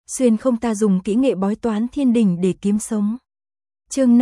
xuyên không ta dùng kỹ nghệ bói toán thiên đình để kiếm sống. Chương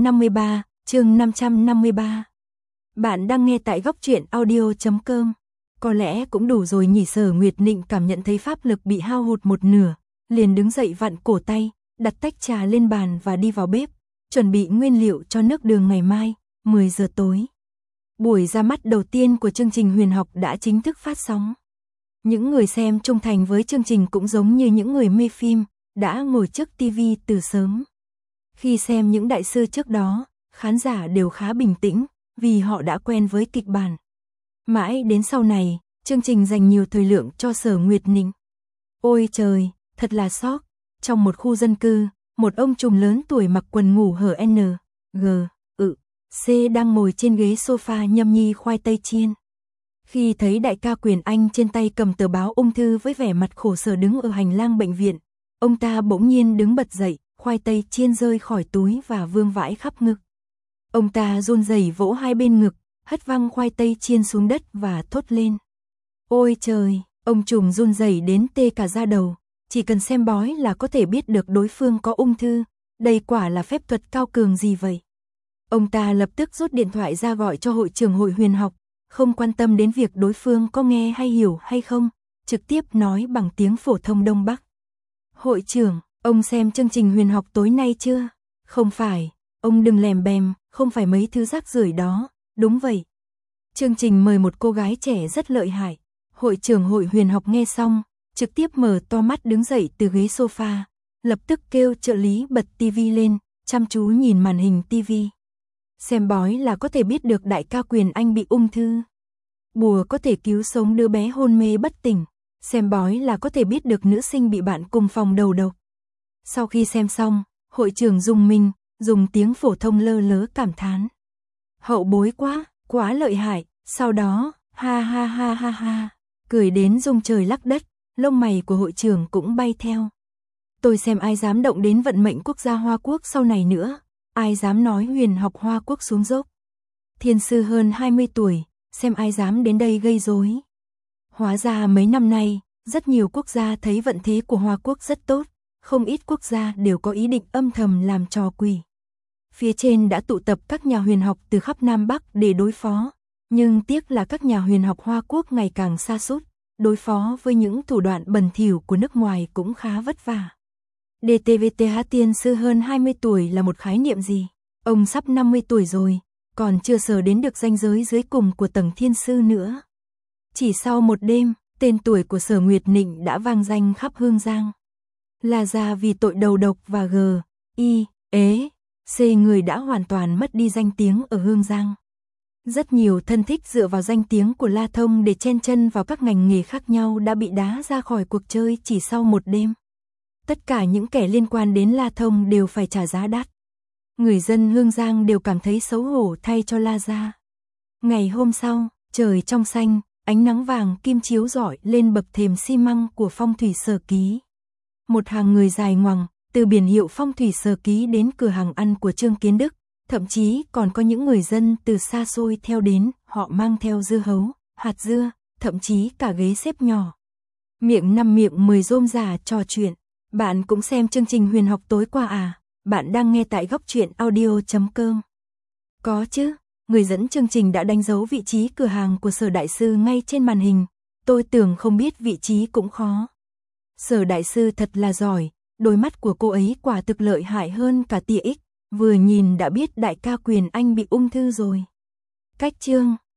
553. Bạn đang nghe tại góc truyện audio.com. Có lẽ cũng đủ rồi nhỉ. Sở Nguyệt Nịnh cảm nhận thấy pháp lực bị hao hụt một nửa, liền đứng dậy vặn cổ tay, đặt tách trà lên bàn và đi vào bếp, chuẩn bị nguyên liệu cho nước đường ngày mai, 10 giờ tối. Buổi ra mắt đầu tiên của chương trình huyền học đã chính thức phát sóng. Những người xem trung thành với chương trình cũng giống như những người mê phim, đã ngồi trước TV từ sớm. Khi xem những đại sư trước đó, khán giả đều khá bình tĩnh, vì họ đã quen với kịch bản. Mãi đến sau này, chương trình dành nhiều thời lượng cho Sở Nguyệt Nịnh. Ôi trời, thật là sốc. Trong một khu dân cư, một ông trùm lớn tuổi mặc quần ngủ hở C đang ngồi trên ghế sofa nhâm nhi khoai tây chiên. Khi thấy đại ca Quyền Anh trên tay cầm tờ báo ung thư với vẻ mặt khổ sở đứng ở hành lang bệnh viện, ông ta bỗng nhiên đứng bật dậy, khoai tây chiên rơi khỏi túi và vương vãi khắp ngực. Ông ta run rẩy vỗ hai bên ngực, hất văng khoai tây chiên xuống đất và thốt lên. Ôi trời, ông trùm run rẩy đến tê cả da đầu, chỉ cần xem bói là có thể biết được đối phương có ung thư, đây quả là phép thuật cao cường gì vậy. Ông ta lập tức rút điện thoại ra gọi cho hội trưởng hội huyền học, không quan tâm đến việc đối phương có nghe hay hiểu hay không, trực tiếp nói bằng tiếng phổ thông Đông Bắc. Hội trưởng, ông xem chương trình huyền học tối nay chưa? Không phải, ông đừng lèm bèm, không phải mấy thứ rác rưởi đó, đúng vậy. Chương trình mời một cô gái trẻ rất lợi hại. Hội trưởng hội huyền học nghe xong, trực tiếp mở to mắt đứng dậy từ ghế sofa, lập tức kêu trợ lý bật TV lên, chăm chú nhìn màn hình TV. Xem bói là có thể biết được đại ca Quyền Anh bị ung thư. Bùa có thể cứu sống đứa bé hôn mê bất tỉnh. Xem bói là có thể biết được nữ sinh bị bạn cùng phòng đầu độc. Sau khi xem xong, hội trưởng rùng mình, dùng tiếng phổ thông lơ lớ cảm thán. Hậu bối quá, quá lợi hại. Sau đó, ha, cười đến rung trời lắc đất, lông mày của hội trưởng cũng bay theo. Tôi xem ai dám động đến vận mệnh quốc gia Hoa Quốc sau này nữa. Ai dám nói huyền học Hoa Quốc xuống dốc. Thiên sư hơn 20 tuổi, xem ai dám đến đây gây rối. Hóa ra mấy năm nay, rất nhiều quốc gia thấy vận thế của Hoa Quốc rất tốt, không ít quốc gia đều có ý định âm thầm làm trò quỷ. Phía trên đã tụ tập các nhà huyền học từ khắp Nam Bắc để đối phó, nhưng tiếc là các nhà huyền học Hoa Quốc ngày càng sa sút, đối phó với những thủ đoạn bẩn thỉu của nước ngoài cũng khá vất vả. DTVTH tiên sư hơn 20 tuổi là một khái niệm gì? Ông sắp 50 tuổi rồi, còn chưa sờ đến được ranh giới dưới cùng của tầng thiên sư nữa. Chỉ sau một đêm, tên tuổi của Sở Nguyệt Nịnh đã vang danh khắp Hương Giang. Là ra vì tội đầu độc và C người đã hoàn toàn mất đi danh tiếng ở Hương Giang. Rất nhiều thân thích dựa vào danh tiếng của La Thông để chen chân vào các ngành nghề khác nhau đã bị đá ra khỏi cuộc chơi chỉ sau một đêm. Tất cả những kẻ liên quan đến La Thông đều phải trả giá đắt. Người dân Hương Giang đều cảm thấy xấu hổ thay cho La gia. Ngày hôm sau, trời trong xanh, ánh nắng vàng kim chiếu rọi lên bậc thềm xi măng của Phong Thủy Sở Ký. Một hàng người dài ngoằng, từ biển hiệu Phong Thủy Sở Ký đến cửa hàng ăn của Trương Kiến Đức, thậm chí còn có những người dân từ xa xôi theo đến, họ mang theo dưa hấu, hạt dưa, thậm chí cả ghế xếp nhỏ. Miệng năm miệng 10 rôm rả trò chuyện. Bạn cũng xem chương trình huyền học tối qua à? Bạn đang nghe tại góc truyện audio.com. Có chứ, người dẫn chương trình đã đánh dấu vị trí cửa hàng của Sở Đại Sư ngay trên màn hình. Tôi tưởng không biết vị trí cũng khó. Sở Đại Sư thật là giỏi, đôi mắt của cô ấy quả thực lợi hại hơn cả tia X, vừa nhìn đã biết đại ca Quyền Anh bị ung thư rồi. Cách chương